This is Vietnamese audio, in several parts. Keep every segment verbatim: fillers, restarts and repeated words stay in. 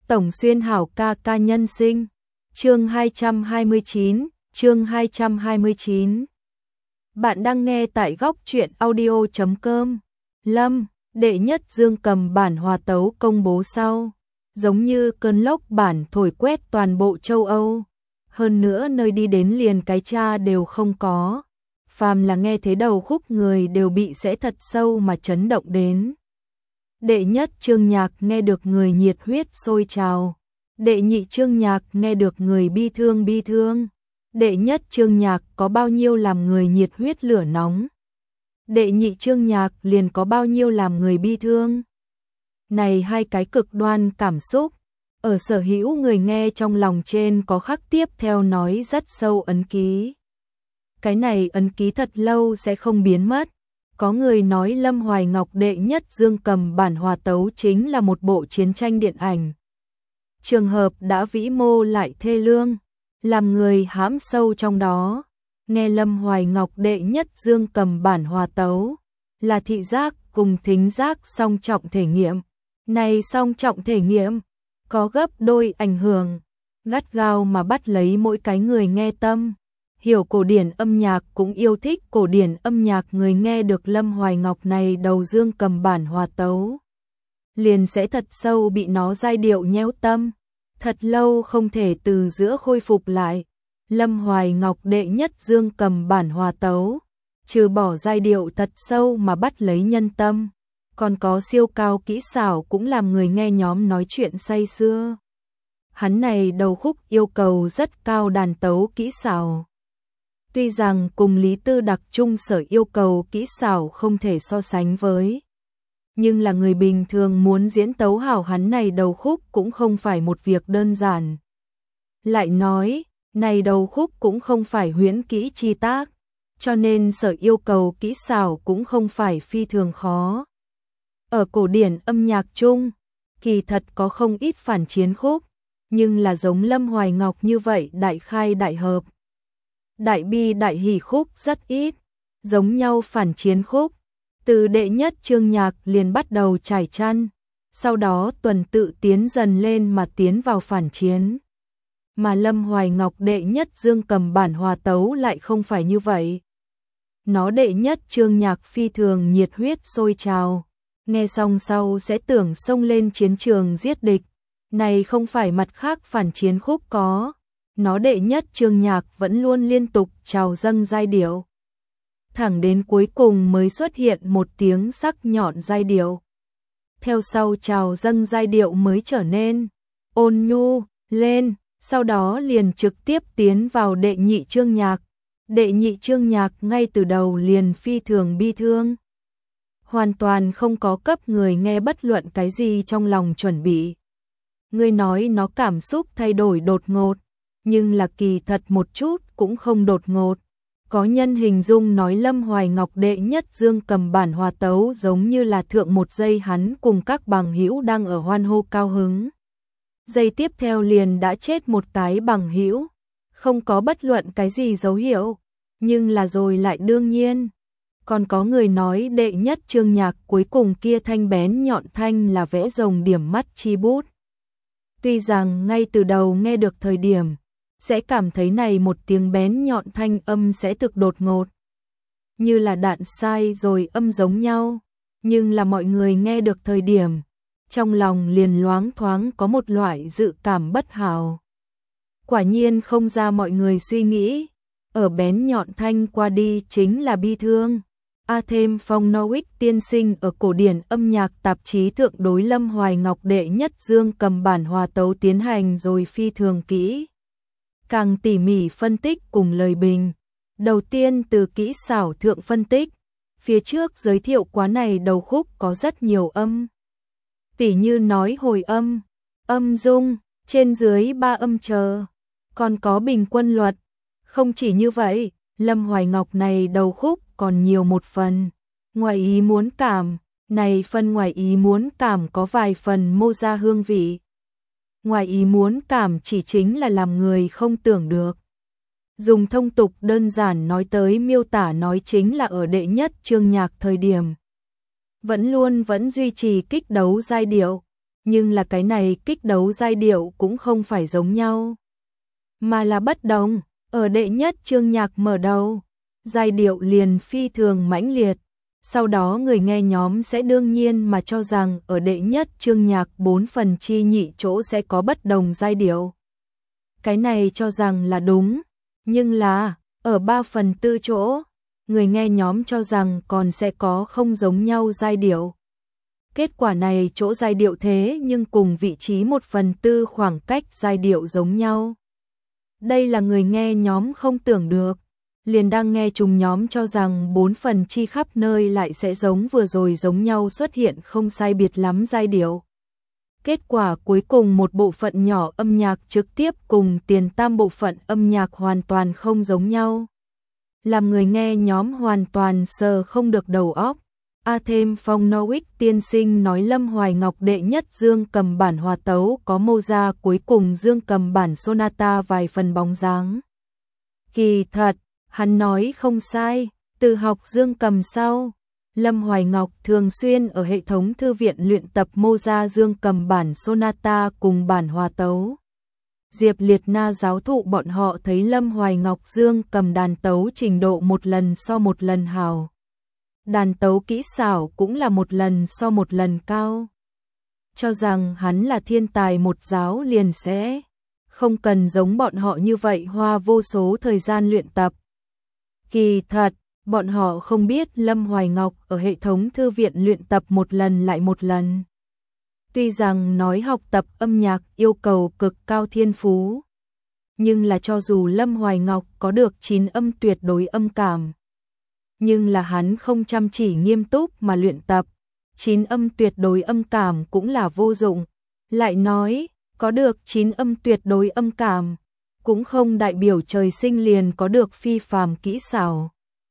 Tổng Xuyên hảo ca ca nhân sinh. Chương hai trăm hai mươi chín, chương hai trăm hai mươi chín. Bạn đang nghe tại góc truyện audio chấm com. Lâm, đệ nhất dương cầm bản hòa tấu công bố sau, giống như cơn lốc bản thổi quét toàn bộ châu Âu. Hơn nữa nơi đi đến liền cái cha đều không có. Phàm là nghe thế đầu khúc người đều bị sẽ thật sâu mà chấn động đến. Đệ nhất chương nhạc nghe được người nhiệt huyết sôi trào. Đệ nhị chương nhạc nghe được người bi thương bi thương. Đệ nhất chương nhạc có bao nhiêu làm người nhiệt huyết lửa nóng. Đệ nhị chương nhạc liền có bao nhiêu làm người bi thương. Này hai cái cực đoan cảm xúc, ở sở hữu người nghe trong lòng trên có khắc tiếp theo nói rất sâu ấn ký. Cái này ấn ký thật lâu sẽ không biến mất. Có người nói Lâm Hoài Ngọc đệ nhất dương cầm bản hòa tấu chính là một bộ chiến tranh điện ảnh. Trường hợp đã vĩ mô lại thê lương, làm người hãm sâu trong đó. Nghe Lâm Hoài Ngọc đệ nhất dương cầm bản hòa tấu, là thị giác cùng thính giác song trọng thể nghiệm. Này song trọng thể nghiệm, có gấp đôi ảnh hưởng, gắt gao mà bắt lấy mỗi cái người nghe tâm. Hiểu cổ điển âm nhạc cũng yêu thích cổ điển âm nhạc người nghe được Lâm Hoài Ngọc này đầu dương cầm bản hòa tấu, liền sẽ thật sâu bị nó giai điệu nhéo tâm, thật lâu không thể từ giữa khôi phục lại. Lâm Hoài Ngọc đệ nhất dương cầm bản hòa tấu, trừ bỏ giai điệu thật sâu mà bắt lấy nhân tâm, còn có siêu cao kỹ xảo cũng làm người nghe nhóm nói chuyện say sưa. Hắn này đầu khúc yêu cầu rất cao đàn tấu kỹ xảo. Tuy rằng cùng Lý Tư đặc trung sở yêu cầu kỹ xảo không thể so sánh với, nhưng là người bình thường muốn diễn tấu hảo hắn này đầu khúc cũng không phải một việc đơn giản. Lại nói, này đầu khúc cũng không phải huyễn kỹ chi tác, cho nên sở yêu cầu kỹ xảo cũng không phải phi thường khó. Ở cổ điển âm nhạc chung, kỳ thật có không ít phản chiến khúc, nhưng là giống Lâm Hoài Ngọc như vậy đại khai đại hợp, đại bi đại hỷ khúc rất ít. Giống nhau phản chiến khúc, từ đệ nhất chương nhạc liền bắt đầu trải chăn, sau đó tuần tự tiến dần lên mà tiến vào phản chiến. Mà Lâm Hoài Ngọc đệ nhất dương cầm bản hòa tấu lại không phải như vậy. Nó đệ nhất chương nhạc phi thường nhiệt huyết sôi trào, nghe xong sau sẽ tưởng xông lên chiến trường giết địch. Này không phải mặt khác phản chiến khúc có. Nó đệ nhất chương nhạc vẫn luôn liên tục trào dâng giai điệu, thẳng đến cuối cùng mới xuất hiện một tiếng sắc nhọn giai điệu. Theo sau trào dâng giai điệu mới trở nên ôn nhu lên, sau đó liền trực tiếp tiến vào đệ nhị chương nhạc. Đệ nhị chương nhạc ngay từ đầu liền phi thường bi thương, hoàn toàn không có cấp người nghe bất luận cái gì trong lòng chuẩn bị. Người nói nó cảm xúc thay đổi đột ngột, nhưng là kỳ thật một chút cũng không đột ngột. Có nhân hình dung nói Lâm Hoài Ngọc đệ nhất dương cầm bản hòa tấu giống như là thượng một giây hắn cùng các bằng hữu đang ở hoan hô cao hứng, giây tiếp theo liền đã chết một cái bằng hữu, không có bất luận cái gì dấu hiệu, nhưng là rồi lại đương nhiên. Còn có người nói đệ nhất chương nhạc cuối cùng kia thanh bén nhọn thanh là vẽ rồng điểm mắt chi bút. Tuy rằng ngay từ đầu nghe được thời điểm sẽ cảm thấy này một tiếng bén nhọn thanh âm sẽ thực đột ngột, như là đạn sai rồi âm giống nhau, nhưng là mọi người nghe được thời điểm, trong lòng liền loáng thoáng có một loại dự cảm bất hảo. Quả nhiên không ra mọi người suy nghĩ, ở bén nhọn thanh qua đi chính là bi thương. A thêm Phong Norwich tiên sinh ở cổ điển âm nhạc tạp chí thượng đối Lâm Hoài Ngọc đệ nhất dương cầm bản hòa tấu tiến hành rồi phi thường kỹ, càng tỉ mỉ phân tích cùng lời bình. Đầu tiên từ kỹ xảo thượng phân tích, phía trước giới thiệu quá này đầu khúc có rất nhiều âm, tỉ như nói hồi âm, âm dung, trên dưới ba âm chờ, còn có bình quân luật. Không chỉ như vậy, Lâm Hoài Ngọc này đầu khúc còn nhiều một phần ngoài ý muốn cảm, này phần ngoài ý muốn cảm có vài phần mô ra hương vị. Ngoài ý muốn cảm chỉ chính là làm người không tưởng được. Dùng thông tục đơn giản nói tới miêu tả nói chính là ở đệ nhất chương nhạc thời điểm, vẫn luôn vẫn duy trì kích đấu giai điệu, Nhưng là cái này kích đấu giai điệu cũng không phải giống nhau, mà là bất đồng. Ở đệ nhất chương nhạc mở đầu, giai điệu liền phi thường mãnh liệt, sau đó người nghe nhóm sẽ đương nhiên mà cho rằng ở đệ nhất chương nhạc bốn phần chi nhị chỗ sẽ có bất đồng giai điệu. Cái này cho rằng là đúng, nhưng là, ở ba phần tư chỗ, người nghe nhóm cho rằng còn sẽ có không giống nhau giai điệu. Kết quả này chỗ giai điệu thế nhưng cùng vị trí một phần tư khoảng cách giai điệu giống nhau. Đây là người nghe nhóm không tưởng được, liền đang nghe chung nhóm cho rằng bốn phần chi khắp nơi lại sẽ giống vừa rồi giống nhau xuất hiện không sai biệt lắm giai điệu. Kết quả cuối cùng một bộ phận nhỏ âm nhạc trực tiếp cùng tiền tam bộ phận âm nhạc hoàn toàn không giống nhau. Làm người nghe nhóm hoàn toàn sờ không được đầu óc. A thêm Phong Norwich tiên sinh nói Lâm Hoài Ngọc đệ nhất dương cầm bản hòa tấu có Mozart cuối cùng dương cầm bản sonata vài phần bóng dáng. Kỳ thật, hắn nói không sai, từ học dương cầm sau, Lâm Hoài Ngọc thường xuyên ở hệ thống thư viện luyện tập Mozart dương cầm bản sonata cùng bản hòa tấu. Diệp Liệt Na giáo thụ bọn họ thấy Lâm Hoài Ngọc dương cầm đàn tấu trình độ một lần so một lần hào. Đàn tấu kỹ xảo cũng là một lần so một lần cao. Cho rằng hắn là thiên tài một giáo liền sẽ không cần giống bọn họ như vậy hoa vô số thời gian luyện tập. Kỳ thật, bọn họ không biết Lâm Hoài Ngọc ở hệ thống thư viện luyện tập một lần lại một lần. Tuy rằng nói học tập âm nhạc yêu cầu cực cao thiên phú, nhưng là cho dù Lâm Hoài Ngọc có được chín âm tuyệt đối âm cảm, nhưng là hắn không chăm chỉ nghiêm túc mà luyện tập, chín âm tuyệt đối âm cảm cũng là vô dụng. Lại nói, có được chín âm tuyệt đối âm cảm, cũng không đại biểu trời sinh liền có được phi phàm kỹ xảo.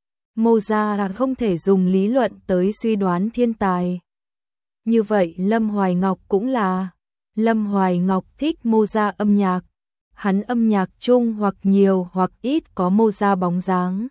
Mozart là không thể dùng lý luận tới suy đoán thiên tài. Như vậy Lâm Hoài Ngọc cũng là. Lâm Hoài Ngọc thích Mozart âm nhạc, hắn âm nhạc chung hoặc nhiều hoặc ít có Mozart bóng dáng.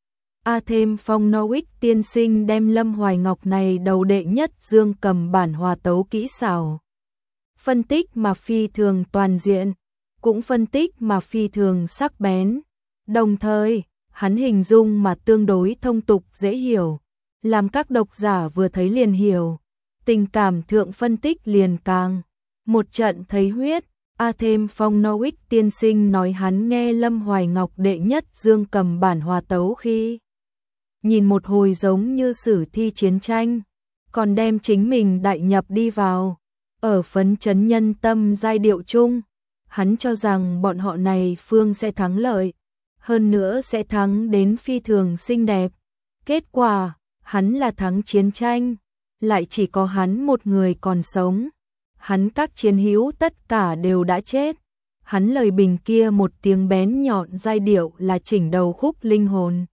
A thêm Phong Norwich tiên sinh đem Lâm Hoài Ngọc này đầu đệ nhất dương cầm bản hòa tấu kỹ xảo. Phân tích mà phi thường toàn diện, cũng phân tích mà phi thường sắc bén. Đồng thời, hắn hình dung mà tương đối thông tục dễ hiểu, làm các độc giả vừa thấy liền hiểu. Tình cảm thượng phân tích liền càng. Một trận thấy huyết, A thêm Phong Norwich tiên sinh nói hắn nghe Lâm Hoài Ngọc đệ nhất dương cầm bản hòa tấu khi nhìn một hồi giống như sử thi chiến tranh, còn đem chính mình đại nhập đi vào, ở phấn chấn nhân tâm giai điệu chung, hắn cho rằng bọn họ này phương sẽ thắng lợi, hơn nữa sẽ thắng đến phi thường xinh đẹp. Kết quả, hắn là thắng chiến tranh, lại chỉ có hắn một người còn sống. Hắn các chiến hữu tất cả đều đã chết. Hắn lời bình kia một tiếng bén nhọn giai điệu là chỉnh đầu khúc linh hồn.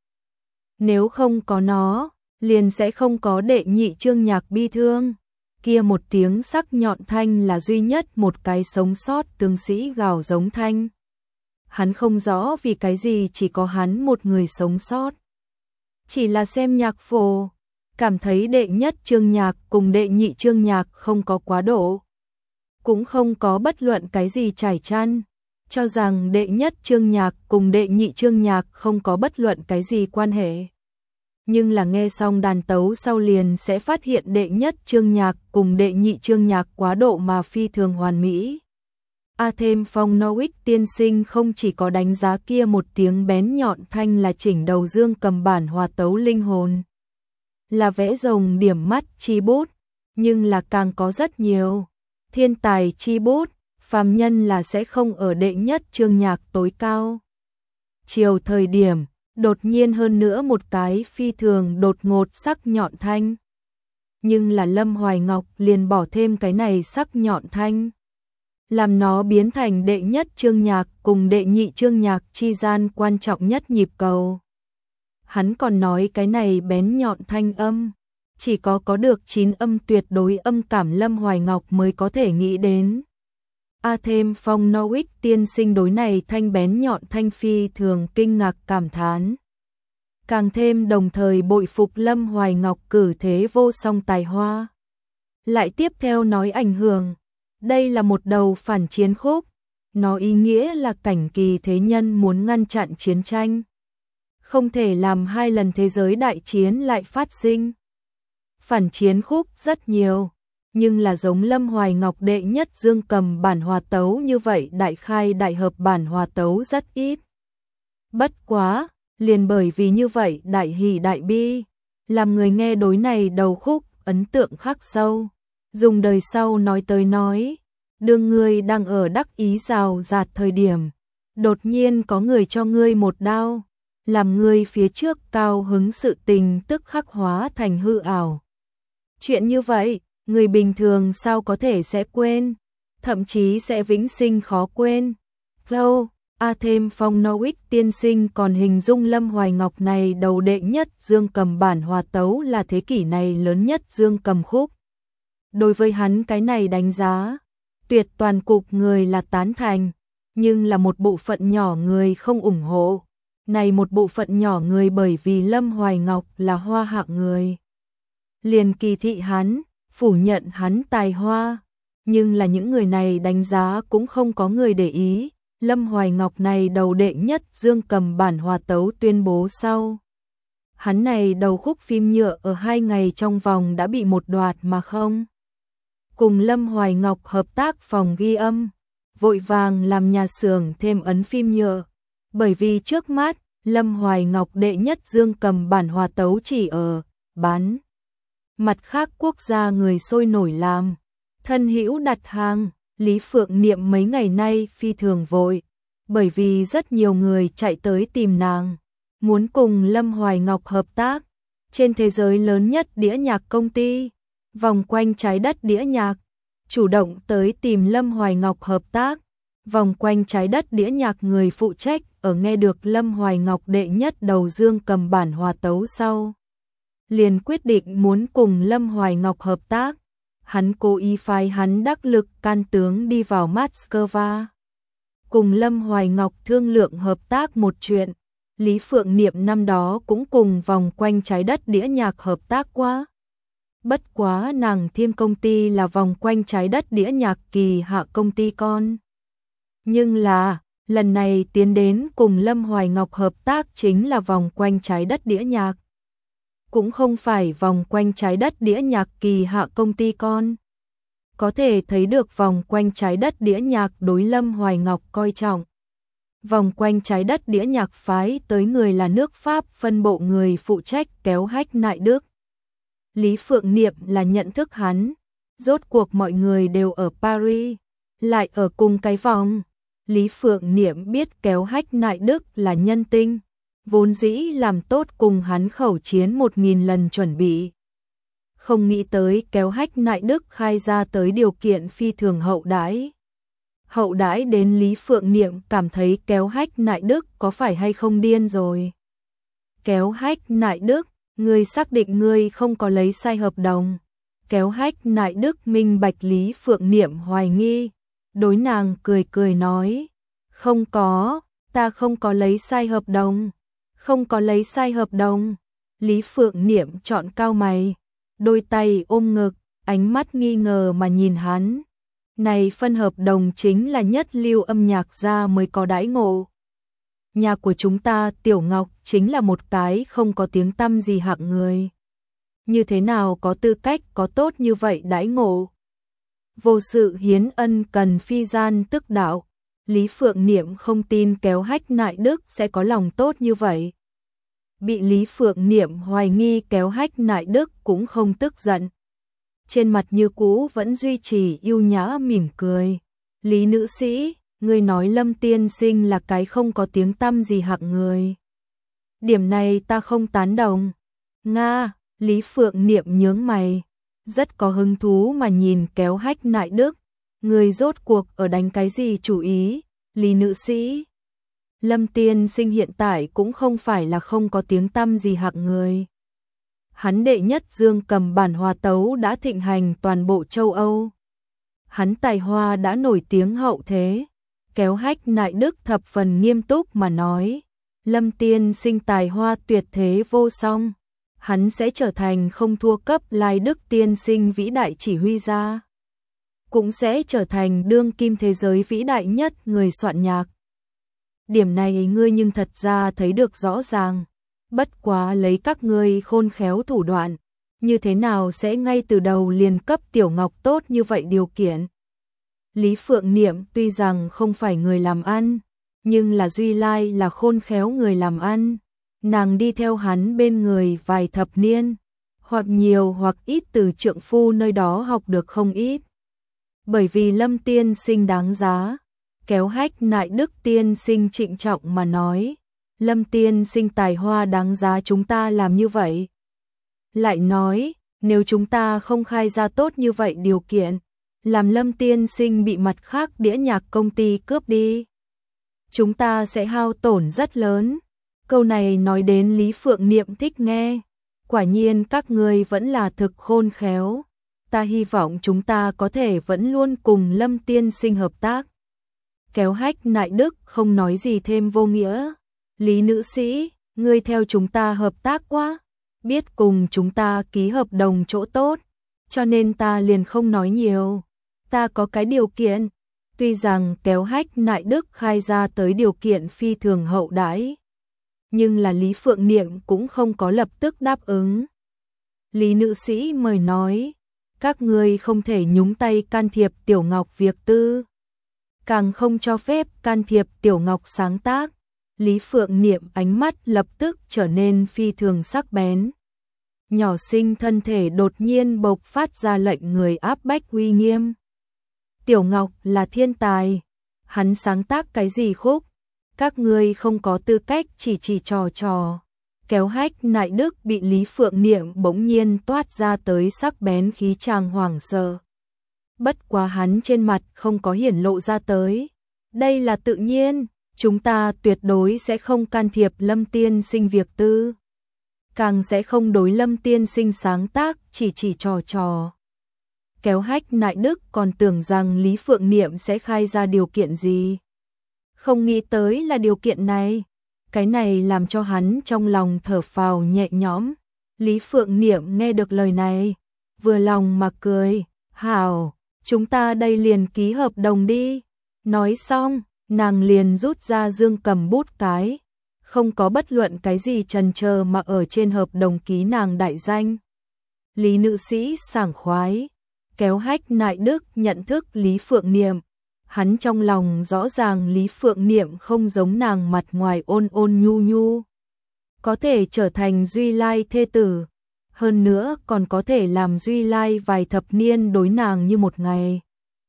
Nếu không có nó, liền sẽ không có đệ nhị chương nhạc bi thương. Kia một tiếng sắc nhọn thanh là duy nhất một cái sống sót tướng sĩ gào giống thanh. Hắn không rõ vì cái gì chỉ có hắn một người sống sót. Chỉ là xem nhạc phổ, cảm thấy đệ nhất chương nhạc cùng đệ nhị chương nhạc không có quá độ. Cũng không có bất luận cái gì trải chăn, cho rằng đệ nhất chương nhạc cùng đệ nhị chương nhạc không có bất luận cái gì quan hệ. Nhưng là nghe xong đàn tấu sau liền sẽ phát hiện đệ nhất chương nhạc cùng đệ nhị chương nhạc quá độ mà phi thường hoàn mỹ. A thêm Phong Norwich tiên sinh không chỉ có đánh giá kia một tiếng bén nhọn thanh là chỉnh đầu dương cầm bản hòa tấu linh hồn, là vẽ rồng điểm mắt chi bút, nhưng là càng có rất nhiều thiên tài chi bút, phàm nhân là sẽ không ở đệ nhất chương nhạc tối cao. Chiều thời điểm, đột nhiên hơn nữa một cái phi thường đột ngột sắc nhọn thanh. Nhưng là Lâm Hoài Ngọc liền bỏ thêm cái này sắc nhọn thanh, làm nó biến thành đệ nhất chương nhạc cùng đệ nhị chương nhạc chi gian quan trọng nhất nhịp cầu. Hắn còn nói cái này bén nhọn thanh âm, chỉ có có được chín âm tuyệt đối âm cảm Lâm Hoài Ngọc mới có thể nghĩ đến. A thêm Phong Norwich tiên sinh đối này thanh bén nhọn thanh phi thường kinh ngạc cảm thán. Càng thêm đồng thời bội phục Lâm Hoài Ngọc cử thế vô song tài hoa. Lại tiếp theo nói ảnh hưởng, Đây là một đầu phản chiến khúc, nó ý nghĩa là cảnh kỳ thế nhân muốn ngăn chặn chiến tranh. Không thể làm hai lần thế giới đại chiến lại phát sinh. Phản chiến khúc rất nhiều, nhưng là giống Lâm Hoài Ngọc đệ nhất dương cầm bản hòa tấu như vậy đại khai đại hợp bản hòa tấu rất ít. Bất quá, liền bởi vì như vậy đại hỷ đại bi, làm người nghe đối này đầu khúc ấn tượng khắc sâu. Dùng đời sau nói tới nói, đương ngươi đang ở đắc ý rào rạt thời điểm, đột nhiên có người cho ngươi một đao, làm ngươi phía trước cao hứng sự tình tức khắc hóa thành hư ảo. Chuyện như vậy, người bình thường sao có thể sẽ quên, thậm chí sẽ vĩnh sinh khó quên. Lâu, A thêm Phong Norwich tiên sinh còn hình dung Lâm Hoài Ngọc này đầu đệ nhất dương cầm bản hòa tấu là thế kỷ này lớn nhất dương cầm khúc. Đối với hắn cái này đánh giá, tuyệt toàn cục người là tán thành, nhưng là một bộ phận nhỏ người không ủng hộ. Này một bộ phận nhỏ người bởi vì Lâm Hoài Ngọc là hoa hạng người, liền kỳ thị hắn, phủ nhận hắn tài hoa, nhưng là những người này đánh giá cũng không có người để ý. Lâm Hoài Ngọc này đầu đệ nhất dương cầm bản hòa tấu tuyên bố sau. Hắn này đầu khúc phim nhựa ở hai ngày trong vòng đã bị một đoạt mà không. Cùng Lâm Hoài Ngọc hợp tác phòng ghi âm, vội vàng làm nhà xưởng thêm ấn phim nhựa. Bởi vì trước mắt, Lâm Hoài Ngọc đệ nhất dương cầm bản hòa tấu chỉ ở bán. Mặt khác quốc gia người sôi nổi làm, thân hữu đặt hàng. Lý Phượng Niệm mấy ngày nay phi thường vội, bởi vì rất nhiều người chạy tới tìm nàng, muốn cùng Lâm Hoài Ngọc hợp tác. Trên thế giới lớn nhất đĩa nhạc công ty, vòng quanh trái đất đĩa nhạc, chủ động tới tìm Lâm Hoài Ngọc hợp tác. Vòng quanh trái đất đĩa nhạc người phụ trách ở nghe được Lâm Hoài Ngọc đệ nhất đầu dương cầm bản hòa tấu sau, liền quyết định muốn cùng Lâm Hoài Ngọc hợp tác. Hắn cố ý phái hắn đắc lực can tướng đi vào Moscow, cùng Lâm Hoài Ngọc thương lượng hợp tác một chuyện. Lý Phượng Niệm năm đó cũng cùng vòng quanh trái đất đĩa nhạc hợp tác qua. Bất quá nàng thêm công ty là vòng quanh trái đất đĩa nhạc kỳ hạ công ty con. Nhưng là, lần này tiến đến cùng Lâm Hoài Ngọc hợp tác chính là vòng quanh trái đất đĩa nhạc. Cũng không phải vòng quanh trái đất đĩa nhạc kỳ hạ công ty con. Có thể thấy được vòng quanh trái đất đĩa nhạc đối Lâm Hoài Ngọc coi trọng. Vòng quanh trái đất đĩa nhạc phái tới người là nước Pháp phân bộ người phụ trách kéo hách nại Đức. Lý Phượng Niệm là nhận thức hắn, rốt cuộc mọi người đều ở Paris, lại ở cùng cái vòng. Lý Phượng Niệm biết kéo hách nại Đức là nhân tinh, vốn dĩ làm tốt cùng hắn khẩu chiến một nghìn lần chuẩn bị. Không nghĩ tới kéo hách nại Đức khai ra tới điều kiện phi thường hậu đãi. Hậu đãi đến Lý Phượng Niệm cảm thấy kéo hách nại Đức có phải hay không điên rồi. Kéo hách nại Đức, ngươi xác định ngươi không có lấy sai hợp đồng. Kéo hách nại Đức minh bạch Lý Phượng Niệm hoài nghi, đối nàng cười cười nói, không có, ta không có lấy sai hợp đồng. Không có lấy sai hợp đồng. Lý Phượng Niệm chọn cao mày, đôi tay ôm ngực, ánh mắt nghi ngờ mà nhìn hắn. Này phân hợp đồng chính là nhất lưu âm nhạc gia mới có đãi ngộ. Nhà của chúng ta Tiểu Ngọc chính là một cái không có tiếng tăm gì hạng người. Như thế nào có tư cách có tốt như vậy đãi ngộ? Vô sự hiến ân cần phi gian tức đạo. Lý Phượng Niệm không tin kéo hách nại Đức sẽ có lòng tốt như vậy. Bị Lý Phượng Niệm hoài nghi kéo hách nại Đức cũng không tức giận. Trên mặt như cũ vẫn duy trì yêu nhã mỉm cười. Lý nữ sĩ, ngươi nói Lâm tiên sinh là cái không có tiếng tăm gì hạng người. Điểm này ta không tán đồng. Nga, Lý Phượng Niệm nhướng mày, rất có hứng thú mà nhìn kéo hách nại Đức. Người rốt cuộc ở đánh cái gì chủ ý, Lý nữ sĩ? Lâm tiên sinh hiện tại cũng không phải là không có tiếng tăm gì hạng người. Hắn đệ nhất dương cầm bản hòa tấu đã thịnh hành toàn bộ châu Âu. Hắn tài hoa đã nổi tiếng hậu thế. Kéo hách nại Đức thập phần nghiêm túc mà nói, Lâm tiên sinh tài hoa tuyệt thế vô song. Hắn sẽ trở thành không thua cấp lai Đức tiên sinh vĩ đại chỉ huy gia. cũng sẽ trở thành đương kim thế giới vĩ đại nhất người soạn nhạc. Điểm này ngươi nhưng thật ra thấy được rõ ràng, bất quá lấy các ngươi khôn khéo thủ đoạn, như thế nào sẽ ngay từ đầu liền cấp Tiểu Ngọc tốt như vậy điều kiện. Lý Phượng Niệm tuy rằng không phải người làm ăn, nhưng là Duy Lai là khôn khéo người làm ăn, nàng đi theo hắn bên người vài thập niên, hoặc nhiều hoặc ít từ trượng phu nơi đó học được không ít. Bởi vì Lâm tiên sinh đáng giá, Kéo Hách Nại Đức tiên sinh trịnh trọng mà nói, Lâm tiên sinh tài hoa đáng giá chúng ta làm như vậy. Lại nói, nếu chúng ta không khai ra tốt như vậy điều kiện, làm Lâm tiên sinh bị mặt khác đĩa nhạc công ty cướp đi, chúng ta sẽ hao tổn rất lớn. Câu này nói đến Lý Phượng Niệm thích nghe, quả nhiên các ngươi vẫn là thực khôn khéo, ta hy vọng chúng ta có thể vẫn luôn cùng Lâm tiên sinh hợp tác. Kéo Hách Nại Đức không nói gì thêm vô nghĩa, Lý nữ sĩ, ngươi theo chúng ta hợp tác quá, biết cùng chúng ta ký hợp đồng chỗ tốt, cho nên ta liền không nói nhiều. Ta có cái điều kiện, tuy rằng Kéo Hách Nại Đức khai ra tới điều kiện phi thường hậu đãi, nhưng là Lý Phượng Niệm cũng không có lập tức đáp ứng. Lý nữ sĩ mời nói, các ngươi không thể nhúng tay can thiệp Tiểu Ngọc việc tư, càng không cho phép can thiệp Tiểu Ngọc sáng tác. Lý Phượng Niệm ánh mắt lập tức trở nên phi thường sắc bén. Nhỏ xinh thân thể đột nhiên bộc phát ra lệnh người áp bách uy nghiêm. Tiểu Ngọc là thiên tài, hắn sáng tác cái gì khúc, các ngươi không có tư cách chỉ chỉ trò trò. Kéo Hách Nại Đức bị Lý Phượng Niệm bỗng nhiên toát ra tới sắc bén khí tràng hoảng sợ. Bất quá hắn trên mặt không có hiển lộ ra tới. Đây là tự nhiên, chúng ta tuyệt đối sẽ không can thiệp Lâm tiên sinh việc tư, càng sẽ không đối Lâm tiên sinh sáng tác chỉ chỉ trò trò. Kéo Hách Nại Đức còn tưởng rằng Lý Phượng Niệm sẽ khai ra điều kiện gì, không nghĩ tới là điều kiện này. Cái này làm cho hắn trong lòng thở phào nhẹ nhõm. Lý Phượng Niệm nghe được lời này, vừa lòng mà cười, hảo, chúng ta đây liền ký hợp đồng đi. Nói xong, nàng liền rút ra dương cầm bút cái, không có bất luận cái gì chần chờ mà ở trên hợp đồng ký nàng đại danh. Lý nữ sĩ sảng khoái. Kéo Hách Nại Đức nhận thức Lý Phượng Niệm, hắn trong lòng rõ ràng Lý Phượng Niệm không giống nàng mặt ngoài ôn ôn nhu nhu, có thể trở thành Duy Lai thê tử, hơn nữa còn có thể làm Duy Lai vài thập niên đối nàng như một ngày.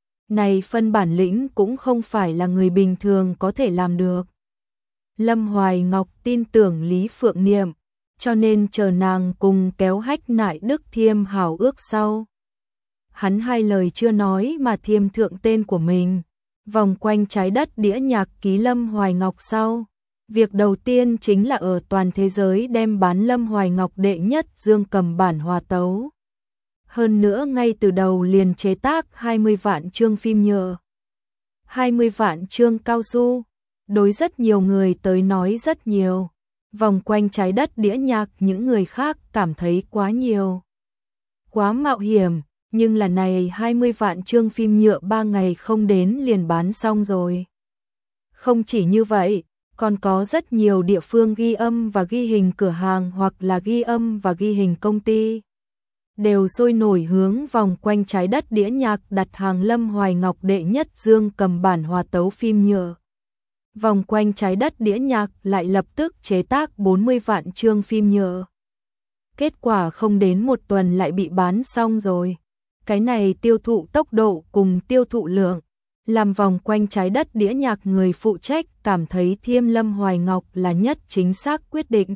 Này phân bản lĩnh cũng không phải là người bình thường có thể làm được. Lâm Hoài Ngọc tin tưởng Lý Phượng Niệm, cho nên chờ nàng cùng Kéo Hách Nại Đức thiêm hảo ước sau. Hắn hai lời chưa nói mà thiêm thượng tên của mình, vòng quanh trái đất đĩa nhạc ký Lâm Hoài Ngọc sau. Việc đầu tiên chính là ở toàn thế giới đem bán Lâm Hoài Ngọc đệ nhất dương cầm bản hòa tấu. Hơn nữa ngay từ đầu liền chế tác hai mươi vạn chương phim nhựa, hai mươi vạn chương cao su, đối rất nhiều người tới nói rất nhiều. Vòng quanh trái đất đĩa nhạc những người khác cảm thấy quá nhiều, quá mạo hiểm, nhưng là này hai mươi vạn chương phim nhựa ba ngày không đến liền bán xong rồi. Không chỉ như vậy, còn có rất nhiều địa phương ghi âm và ghi hình cửa hàng hoặc là ghi âm và ghi hình công ty đều sôi nổi hướng vòng quanh trái đất đĩa nhạc đặt hàng Lâm Hoài Ngọc đệ nhất dương cầm bản hòa tấu phim nhựa. Vòng quanh trái đất đĩa nhạc lại lập tức chế tác bốn mươi vạn chương phim nhựa. Kết quả không đến một tuần lại bị bán xong rồi. Cái này tiêu thụ tốc độ cùng tiêu thụ lượng, làm vòng quanh trái đất đĩa nhạc người phụ trách cảm thấy thiêm Lâm Hoài Ngọc là nhất chính xác quyết định.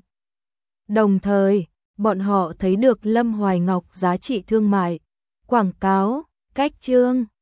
Đồng thời, bọn họ thấy được Lâm Hoài Ngọc giá trị thương mại, quảng cáo, cách chương.